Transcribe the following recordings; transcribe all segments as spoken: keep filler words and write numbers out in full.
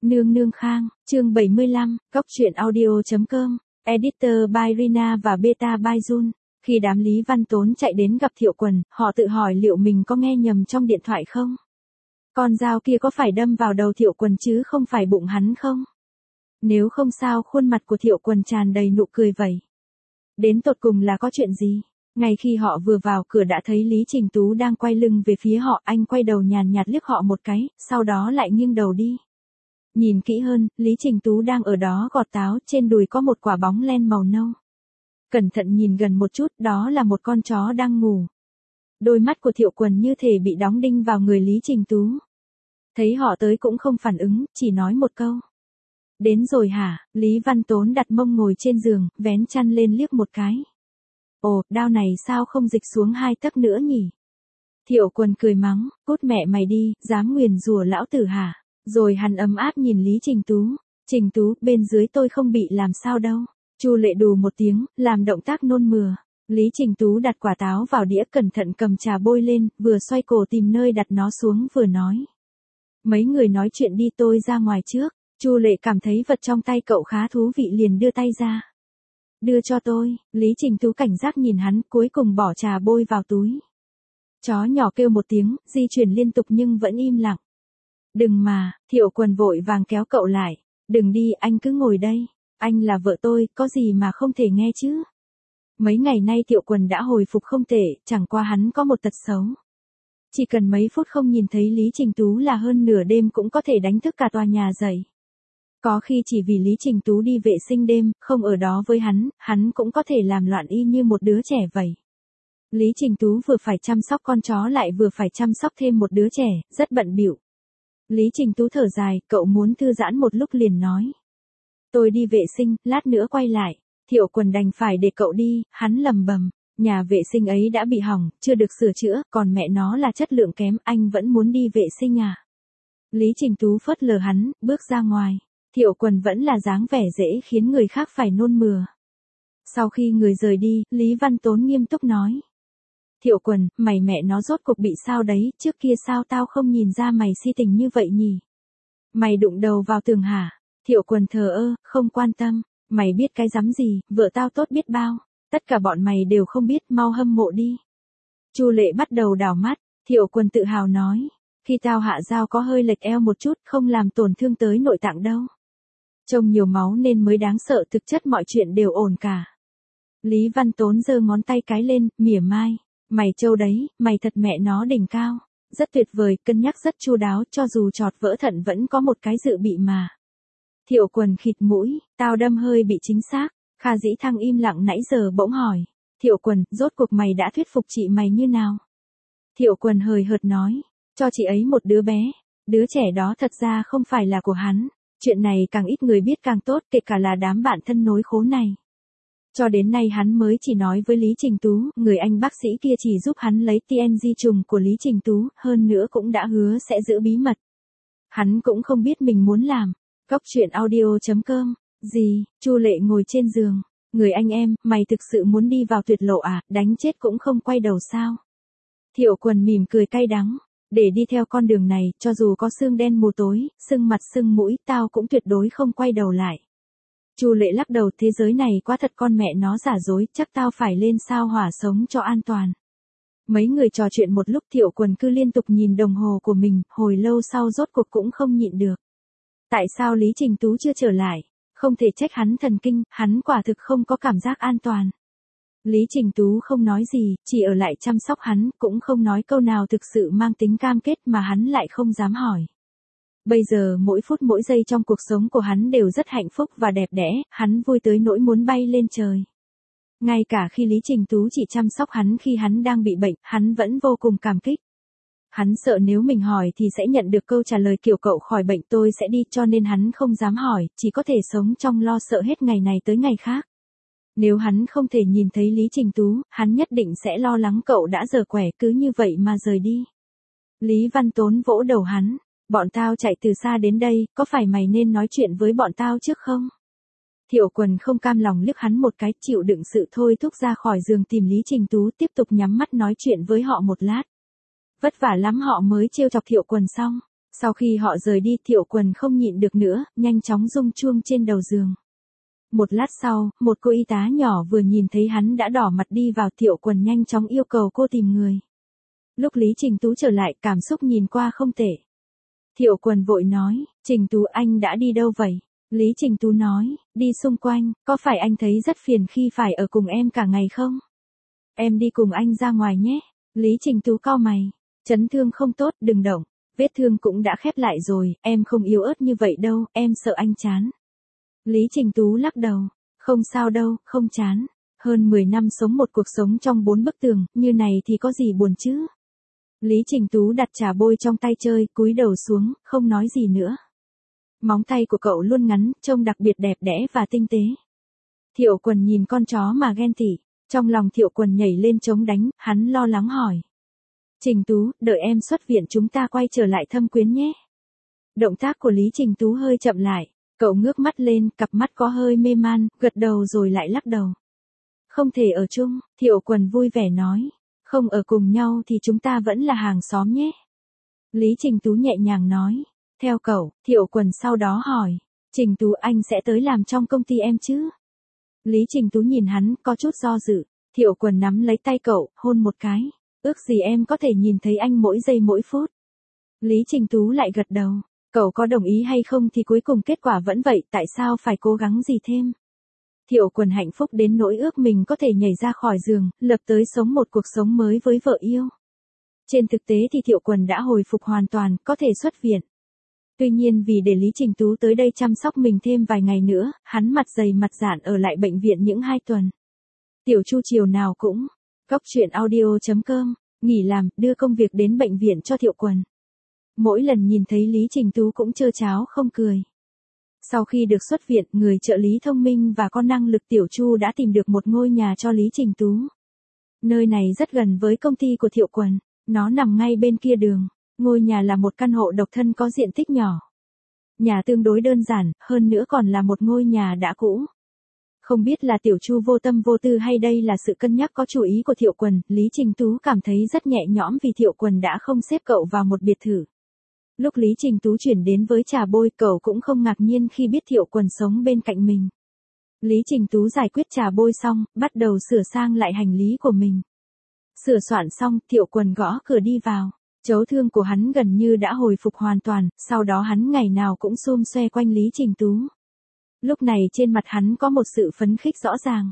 Nương nương khang, chương bảy mươi lăm, Cóc truyện audio chấm com, editor by Rina và beta by Jun. Khi đám Lý Văn Tốn chạy đến gặp Thiệu Quần, họ tự hỏi liệu mình có nghe nhầm trong điện thoại không? Con dao kia có phải đâm vào đầu Thiệu Quần chứ không phải bụng hắn không? Nếu không sao khuôn mặt của Thiệu Quần tràn đầy nụ cười vậy. Đến tột cùng là có chuyện gì? Ngay khi họ vừa vào cửa đã thấy Lý Trình Tú đang quay lưng về phía họ, anh quay đầu nhàn nhạt liếc họ một cái, sau đó lại nghiêng đầu đi. Nhìn kỹ hơn, Lý Trình Tú đang ở đó gọt táo, trên đùi có một quả bóng len màu nâu. Cẩn thận nhìn gần một chút, đó là một con chó đang ngủ. Đôi mắt của Thiệu Quần như thể bị đóng đinh vào người Lý Trình Tú. Thấy họ tới cũng không phản ứng, chỉ nói một câu. Đến rồi hả? Lý Văn Tốn đặt mông ngồi trên giường, vén chăn lên liếc một cái. Ồ, đao này sao không dịch xuống hai tấc nữa nhỉ? Thiệu Quần cười mắng, cút mẹ mày đi, dám nguyền rủa lão tử hả? Rồi hắn ấm áp nhìn Lý Trình Tú. Trình Tú, bên dưới tôi không bị làm sao đâu. Chu Lệ đù một tiếng, làm động tác nôn mửa. Lý Trình Tú đặt quả táo vào đĩa, cẩn thận cầm trà bôi lên, vừa xoay cổ tìm nơi đặt nó xuống vừa nói. Mấy người nói chuyện đi, tôi ra ngoài trước. Chu Lệ cảm thấy vật trong tay cậu khá thú vị liền đưa tay ra. Đưa cho tôi. Lý Trình Tú cảnh giác nhìn hắn, cuối cùng bỏ trà bôi vào túi. Chó nhỏ kêu một tiếng, di chuyển liên tục nhưng vẫn im lặng. Đừng mà, Thiệu Quần vội vàng kéo cậu lại. Đừng đi, anh cứ ngồi đây. Anh là vợ tôi, có gì mà không thể nghe chứ? Mấy ngày nay Thiệu Quần đã hồi phục không tệ, chẳng qua hắn có một tật xấu. Chỉ cần mấy phút không nhìn thấy Lý Trình Tú là hơn nửa đêm cũng có thể đánh thức cả tòa nhà dậy. Có khi chỉ vì Lý Trình Tú đi vệ sinh đêm, không ở đó với hắn, hắn cũng có thể làm loạn y như một đứa trẻ vậy. Lý Trình Tú vừa phải chăm sóc con chó lại vừa phải chăm sóc thêm một đứa trẻ, rất bận bịu. Lý Trình Tú thở dài, cậu muốn thư giãn một lúc liền nói. Tôi đi vệ sinh, lát nữa quay lại. Thiệu Quần đành phải để cậu đi, hắn lầm bầm. Nhà vệ sinh ấy đã bị hỏng, chưa được sửa chữa, còn mẹ nó là chất lượng kém, anh vẫn muốn đi vệ sinh à? Lý Trình Tú phớt lờ hắn, bước ra ngoài. Thiệu Quần vẫn là dáng vẻ dễ khiến người khác phải nôn mửa. Sau khi người rời đi, Lý Văn Tốn nghiêm túc nói. Thiệu Quần, mày mẹ nó rốt cuộc bị sao đấy, trước kia sao tao không nhìn ra mày si tình như vậy nhỉ? Mày đụng đầu vào tường hả? Thiệu Quần thờ ơ, không quan tâm. Mày biết cái rắm gì, vợ tao tốt biết bao. Tất cả bọn mày đều không biết, mau hâm mộ đi. Chu Lệ bắt đầu đảo mắt, Thiệu Quần tự hào nói. Khi tao hạ dao có hơi lệch eo một chút, không làm tổn thương tới nội tạng đâu. Trông nhiều máu nên mới đáng sợ, thực chất mọi chuyện đều ổn cả. Lý Văn Tốn giơ ngón tay cái lên, mỉa mai. Mày trâu đấy, mày thật mẹ nó đỉnh cao. Rất tuyệt vời, cân nhắc rất chu đáo, cho dù chọt vỡ thận vẫn có một cái dự bị mà. Thiệu Quần khịt mũi, tao đâm hơi bị chính xác. Kha Dĩ Thăng im lặng nãy giờ bỗng hỏi. Thiệu Quần, rốt cuộc mày đã thuyết phục chị mày như nào? Thiệu Quần hời hợt nói. Cho chị ấy một đứa bé. Đứa trẻ đó thật ra không phải là của hắn. Chuyện này càng ít người biết càng tốt, kể cả là đám bạn thân nối khố này. Cho đến nay hắn mới chỉ nói với Lý Trình Tú, người anh bác sĩ kia chỉ giúp hắn lấy tê en giê trùng của Lý Trình Tú, hơn nữa cũng đã hứa sẽ giữ bí mật. Hắn cũng không biết mình muốn làm. Cóc truyện audio chấm com. Gì? Chu Lệ ngồi trên giường. Người anh em, mày thực sự muốn đi vào tuyệt lộ à, đánh chết cũng không quay đầu sao? Thiệu Quần mỉm cười cay đắng. Để đi theo con đường này, cho dù có sương đen mù tối, sưng mặt sưng mũi, tao cũng tuyệt đối không quay đầu lại. Chu Lệ lắc đầu, thế giới này quá thật, con mẹ nó giả dối, chắc tao phải lên sao hỏa sống cho an toàn. Mấy người trò chuyện một lúc, Thiệu Quần cứ liên tục nhìn đồng hồ của mình, hồi lâu sau rốt cuộc cũng không nhịn được. Tại sao Lý Trình Tú chưa trở lại? Không thể trách hắn thần kinh, hắn quả thực không có cảm giác an toàn. Lý Trình Tú không nói gì, chỉ ở lại chăm sóc hắn, cũng không nói câu nào thực sự mang tính cam kết mà hắn lại không dám hỏi. Bây giờ mỗi phút mỗi giây trong cuộc sống của hắn đều rất hạnh phúc và đẹp đẽ, hắn vui tới nỗi muốn bay lên trời. Ngay cả khi Lý Trình Tú chỉ chăm sóc hắn khi hắn đang bị bệnh, hắn vẫn vô cùng cảm kích. Hắn sợ nếu mình hỏi thì sẽ nhận được câu trả lời kiểu cậu khỏi bệnh tôi sẽ đi, cho nên hắn không dám hỏi, chỉ có thể sống trong lo sợ hết ngày này tới ngày khác. Nếu hắn không thể nhìn thấy Lý Trình Tú, hắn nhất định sẽ lo lắng cậu đã dở quẻ cứ như vậy mà rời đi. Lý Văn Tốn vỗ đầu hắn. Bọn tao chạy từ xa đến đây, có phải mày nên nói chuyện với bọn tao trước không? Thiệu Quần không cam lòng liếc hắn một cái, chịu đựng sự thôi thúc ra khỏi giường tìm Lý Trình Tú, tiếp tục nhắm mắt nói chuyện với họ một lát. Vất vả lắm họ mới trêu chọc Thiệu Quần xong. Sau khi họ rời đi, Thiệu Quần không nhịn được nữa, nhanh chóng rung chuông trên đầu giường. Một lát sau, một cô y tá nhỏ vừa nhìn thấy hắn đã đỏ mặt đi vào, Thiệu Quần nhanh chóng yêu cầu cô tìm người. Lúc Lý Trình Tú trở lại, cảm xúc nhìn qua không tệ. Thiệu Quần vội nói, Trình Tú anh đã đi đâu vậy? Lý Trình Tú nói, đi xung quanh, có phải anh thấy rất phiền khi phải ở cùng em cả ngày không? Em đi cùng anh ra ngoài nhé. Lý Trình Tú cau mày, chấn thương không tốt, đừng động, vết thương cũng đã khép lại rồi, em không yếu ớt như vậy đâu, em sợ anh chán. Lý Trình Tú lắc đầu, không sao đâu, không chán. Hơn mười năm sống một cuộc sống trong bốn bức tường, như này thì có gì buồn chứ? Lý Trình Tú đặt trà bôi trong tay chơi, cúi đầu xuống, không nói gì nữa. Móng tay của cậu luôn ngắn, trông đặc biệt đẹp đẽ và tinh tế. Thiệu Quần nhìn con chó mà ghen tị, trong lòng Thiệu Quần nhảy lên trống đánh, hắn lo lắng hỏi. Trình Tú, đợi em xuất viện chúng ta quay trở lại thâm quyến nhé. Động tác của Lý Trình Tú hơi chậm lại, cậu ngước mắt lên, cặp mắt có hơi mê man, gật đầu rồi lại lắc đầu. Không thể ở chung, Thiệu Quần vui vẻ nói. Không ở cùng nhau thì chúng ta vẫn là hàng xóm nhé. Lý Trình Tú nhẹ nhàng nói. Theo cậu, Thiệu Quần sau đó hỏi. Trình Tú anh sẽ tới làm trong công ty em chứ? Lý Trình Tú nhìn hắn, có chút do dự. Thiệu Quần nắm lấy tay cậu, hôn một cái. Ước gì em có thể nhìn thấy anh mỗi giây mỗi phút. Lý Trình Tú lại gật đầu. Cậu có đồng ý hay không thì cuối cùng kết quả vẫn vậy, tại sao phải cố gắng gì thêm? Thiệu Quần hạnh phúc đến nỗi ước mình có thể nhảy ra khỏi giường, lập tới sống một cuộc sống mới với vợ yêu. Trên thực tế thì Thiệu Quần đã hồi phục hoàn toàn, có thể xuất viện. Tuy nhiên vì để Lý Trình Tú tới đây chăm sóc mình thêm vài ngày nữa, hắn mặt dày mặt dạn ở lại bệnh viện những hai tuần. Tiểu Chu chiều nào cũng, góc truyện audio chấm com, nghỉ làm, đưa công việc đến bệnh viện cho Thiệu Quần. Mỗi lần nhìn thấy Lý Trình Tú cũng trơ cháo không cười. Sau khi được xuất viện, người trợ lý thông minh và có năng lực Tiểu Chu đã tìm được một ngôi nhà cho Lý Trình Tú. Nơi này rất gần với công ty của Thiệu Quần, nó nằm ngay bên kia đường. Ngôi nhà là một căn hộ độc thân có diện tích nhỏ. Nhà tương đối đơn giản, hơn nữa còn là một ngôi nhà đã cũ. Không biết là Tiểu Chu vô tâm vô tư hay đây là sự cân nhắc có chủ ý của Thiệu Quần, Lý Trình Tú cảm thấy rất nhẹ nhõm vì Thiệu Quần đã không xếp cậu vào một biệt thự. Lúc Lý Trình Tú chuyển đến với trà bôi, cậu cũng không ngạc nhiên khi biết Thiệu Quần sống bên cạnh mình. Lý Trình Tú giải quyết trà bôi xong, bắt đầu sửa sang lại hành lý của mình. Sửa soạn xong, Thiệu Quần gõ cửa đi vào. Chấu thương của hắn gần như đã hồi phục hoàn toàn, sau đó hắn ngày nào cũng xum xoe quanh Lý Trình Tú. Lúc này trên mặt hắn có một sự phấn khích rõ ràng.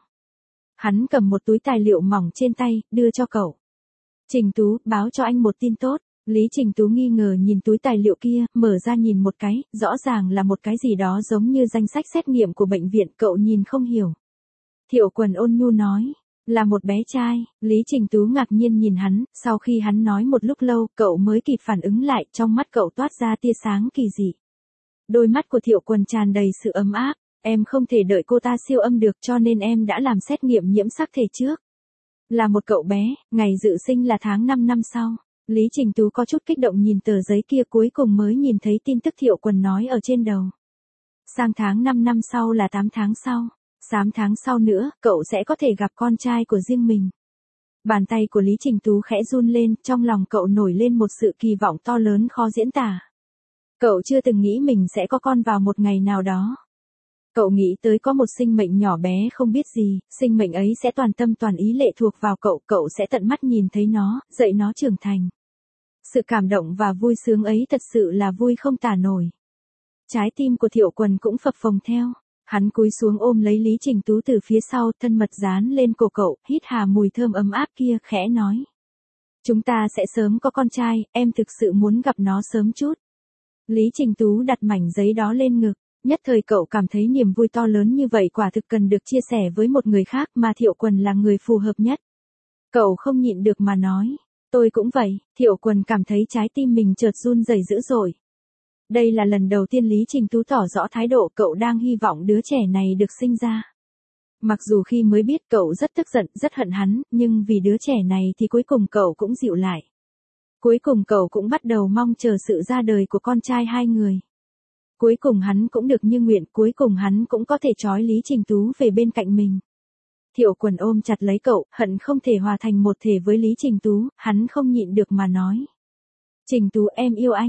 Hắn cầm một túi tài liệu mỏng trên tay, đưa cho cậu. Trình Tú, báo cho anh một tin tốt. Lý Trình Tú nghi ngờ nhìn túi tài liệu kia, mở ra nhìn một cái, rõ ràng là một cái gì đó giống như danh sách xét nghiệm của bệnh viện, cậu nhìn không hiểu. Thiệu Quần ôn nhu nói, là một bé trai. Lý Trình Tú ngạc nhiên nhìn hắn, sau khi hắn nói một lúc lâu, cậu mới kịp phản ứng lại, trong mắt cậu toát ra tia sáng kỳ dị. Đôi mắt của Thiệu Quần tràn đầy sự ấm áp, em không thể đợi cô ta siêu âm được cho nên em đã làm xét nghiệm nhiễm sắc thể trước. Là một cậu bé, ngày dự sinh là tháng năm năm sau. Lý Trình Tú có chút kích động nhìn tờ giấy kia, cuối cùng mới nhìn thấy tin tức Thiệu Quần nói ở trên đầu. Sang tháng năm năm sau là tám tháng sau. tám tháng sau nữa, cậu sẽ có thể gặp con trai của riêng mình. Bàn tay của Lý Trình Tú khẽ run lên, trong lòng cậu nổi lên một sự kỳ vọng to lớn khó diễn tả. Cậu chưa từng nghĩ mình sẽ có con vào một ngày nào đó. Cậu nghĩ tới có một sinh mệnh nhỏ bé không biết gì, sinh mệnh ấy sẽ toàn tâm toàn ý lệ thuộc vào cậu, cậu sẽ tận mắt nhìn thấy nó, dạy nó trưởng thành. Sự cảm động và vui sướng ấy thật sự là vui không tả nổi. Trái tim của Thiệu Quần cũng phập phồng theo. Hắn cúi xuống ôm lấy Lý Trình Tú từ phía sau, thân mật dán lên cổ cậu, hít hà mùi thơm ấm áp kia, khẽ nói. Chúng ta sẽ sớm có con trai, em thực sự muốn gặp nó sớm chút. Lý Trình Tú đặt mảnh giấy đó lên ngực, nhất thời cậu cảm thấy niềm vui to lớn như vậy quả thực cần được chia sẻ với một người khác mà Thiệu Quần là người phù hợp nhất. Cậu không nhịn được mà nói, tôi cũng vậy. Thiệu Quần cảm thấy trái tim mình chợt run rẩy dữ dội. Đây là lần đầu tiên Lý Trình Tú tỏ rõ thái độ cậu đang hy vọng đứa trẻ này được sinh ra. Mặc dù khi mới biết cậu rất tức giận, rất hận hắn, nhưng vì đứa trẻ này thì cuối cùng cậu cũng dịu lại. Cuối cùng cậu cũng bắt đầu mong chờ sự ra đời của con trai hai người. Cuối cùng hắn cũng được như nguyện, cuối cùng hắn cũng có thể trói Lý Trình Tú về bên cạnh mình. Thiệu Quần ôm chặt lấy cậu, hận không thể hòa thành một thể với Lý Trình Tú, hắn không nhịn được mà nói. Trình Tú em yêu anh.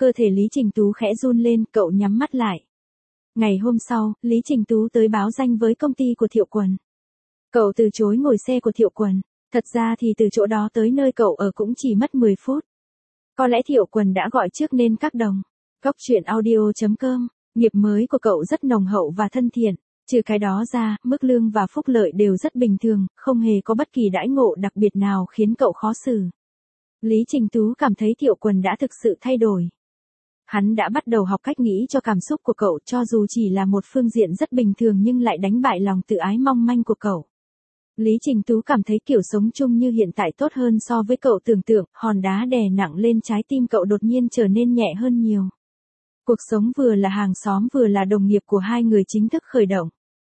cơ thể Lý Trình Tú khẽ run lên, cậu nhắm mắt lại. Ngày hôm sau, Lý Trình Tú tới báo danh với công ty của Thiệu Quần. Cậu từ chối ngồi xe của Thiệu Quần. Thật ra thì từ chỗ đó tới nơi cậu ở cũng chỉ mất mười phút. Có lẽ Thiệu Quần đã gọi trước nên các đồng. Góc truyện audio chấm com, nghiệp mới của cậu rất nồng hậu và thân thiện. Trừ cái đó ra, mức lương và phúc lợi đều rất bình thường, không hề có bất kỳ đãi ngộ đặc biệt nào khiến cậu khó xử. Lý Trình Tú cảm thấy Thiệu Quần đã thực sự thay đổi. Hắn đã bắt đầu học cách nghĩ cho cảm xúc của cậu, cho dù chỉ là một phương diện rất bình thường nhưng lại đánh bại lòng tự ái mong manh của cậu. Lý Trình Tú cảm thấy kiểu sống chung như hiện tại tốt hơn so với cậu tưởng tượng, hòn đá đè nặng lên trái tim cậu đột nhiên trở nên nhẹ hơn nhiều. Cuộc sống vừa là hàng xóm vừa là đồng nghiệp của hai người chính thức khởi động.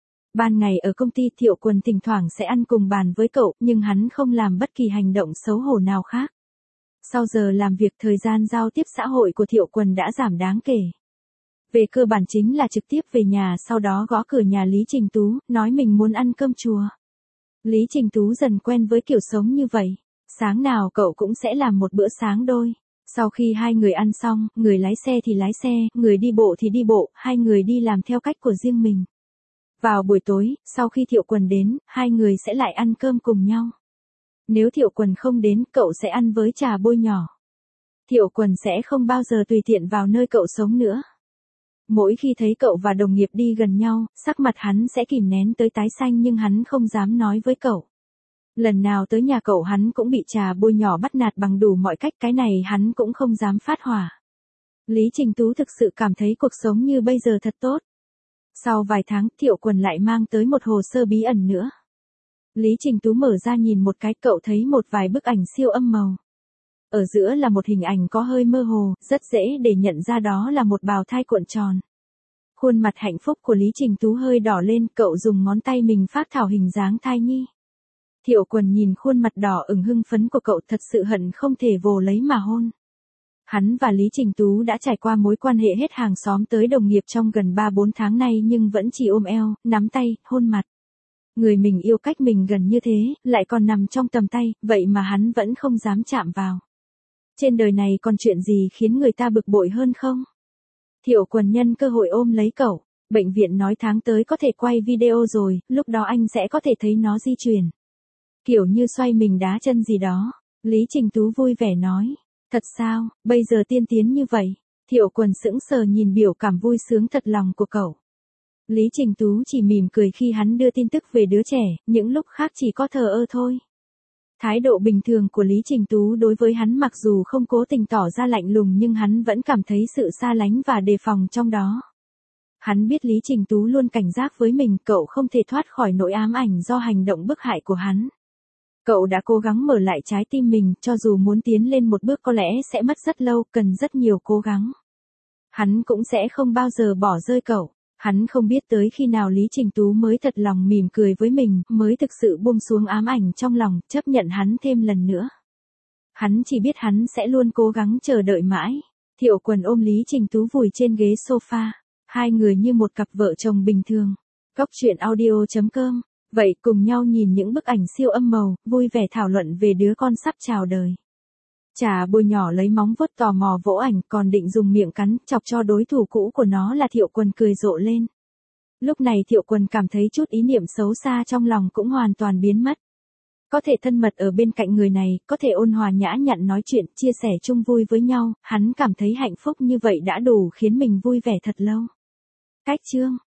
Ban ngày ở công ty Thiệu Quần thỉnh thoảng sẽ ăn cùng bàn với cậu, nhưng hắn không làm bất kỳ hành động xấu hổ nào khác. Sau giờ làm việc, thời gian giao tiếp xã hội của Thiệu Quần đã giảm đáng kể. Về cơ bản chính là trực tiếp về nhà, sau đó gõ cửa nhà Lý Trình Tú, nói mình muốn ăn cơm chùa. Lý Trình Tú dần quen với kiểu sống như vậy. Sáng nào cậu cũng sẽ làm một bữa sáng đôi. Sau khi hai người ăn xong, người lái xe thì lái xe, người đi bộ thì đi bộ, hai người đi làm theo cách của riêng mình. Vào buổi tối, sau khi Thiệu Quần đến, hai người sẽ lại ăn cơm cùng nhau. Nếu Thiệu Quần không đến, cậu sẽ ăn với trà bôi nhỏ. Thiệu Quần sẽ không bao giờ tùy tiện vào nơi cậu sống nữa. Mỗi khi thấy cậu và đồng nghiệp đi gần nhau, sắc mặt hắn sẽ kìm nén tới tái xanh nhưng hắn không dám nói với cậu. Lần nào tới nhà cậu hắn cũng bị trà bôi nhỏ bắt nạt bằng đủ mọi cách, cái này hắn cũng không dám phát hỏa. Lý Trình Tú thực sự cảm thấy cuộc sống như bây giờ thật tốt. Sau vài tháng, Thiệu Quần lại mang tới một hồ sơ bí ẩn nữa. Lý Trình Tú mở ra nhìn một cái, cậu thấy một vài bức ảnh siêu âm màu. Ở giữa là một hình ảnh có hơi mơ hồ, rất dễ để nhận ra đó là một bào thai cuộn tròn. Khuôn mặt hạnh phúc của Lý Trình Tú hơi đỏ lên, cậu dùng ngón tay mình phác thảo hình dáng thai nhi. Thiệu Quần nhìn khuôn mặt đỏ ửng hưng phấn của cậu, thật sự hận không thể vồ lấy mà hôn. Hắn và Lý Trình Tú đã trải qua mối quan hệ hết hàng xóm tới đồng nghiệp trong gần ba bốn tháng nay nhưng vẫn chỉ ôm eo, nắm tay, hôn mặt. Người mình yêu cách mình gần như thế, lại còn nằm trong tầm tay, vậy mà hắn vẫn không dám chạm vào. Trên đời này còn chuyện gì khiến người ta bực bội hơn không? Thiệu Quần nhân cơ hội ôm lấy cậu. Bệnh viện nói tháng tới có thể quay video rồi, lúc đó anh sẽ có thể thấy nó di chuyển. Kiểu như xoay mình đá chân gì đó. Lý Trình Tú vui vẻ nói. Thật sao, bây giờ tiên tiến như vậy? Thiệu Quần sững sờ nhìn biểu cảm vui sướng thật lòng của cậu. Lý Trình Tú chỉ mỉm cười khi hắn đưa tin tức về đứa trẻ, những lúc khác chỉ có thờ ơ thôi. Thái độ bình thường của Lý Trình Tú đối với hắn mặc dù không cố tình tỏ ra lạnh lùng nhưng hắn vẫn cảm thấy sự xa lánh và đề phòng trong đó. Hắn biết Lý Trình Tú luôn cảnh giác với mình, cậu không thể thoát khỏi nỗi ám ảnh do hành động bức hại của hắn. Cậu đã cố gắng mở lại trái tim mình, cho dù muốn tiến lên một bước có lẽ sẽ mất rất lâu, cần rất nhiều cố gắng. Hắn cũng sẽ không bao giờ bỏ rơi cậu. Hắn không biết tới khi nào Lý Trình Tú mới thật lòng mỉm cười với mình, mới thực sự buông xuống ám ảnh trong lòng, chấp nhận hắn thêm lần nữa. Hắn chỉ biết hắn sẽ luôn cố gắng chờ đợi mãi. Thiệu Quần ôm Lý Trình Tú vùi trên ghế sofa. Hai người như một cặp vợ chồng bình thường. Góc truyện audio chấm com. Vậy cùng nhau nhìn những bức ảnh siêu âm màu, vui vẻ thảo luận về đứa con sắp chào đời. Trà bôi nhỏ lấy móng vuốt tò mò vỗ ảnh, còn định dùng miệng cắn, chọc cho đối thủ cũ của nó là Thiệu Quần cười rộ lên. Lúc này Thiệu Quần cảm thấy chút ý niệm xấu xa trong lòng cũng hoàn toàn biến mất. Có thể thân mật ở bên cạnh người này, có thể ôn hòa nhã nhặn nói chuyện, chia sẻ chung vui với nhau, hắn cảm thấy hạnh phúc như vậy đã đủ khiến mình vui vẻ thật lâu. Cách chương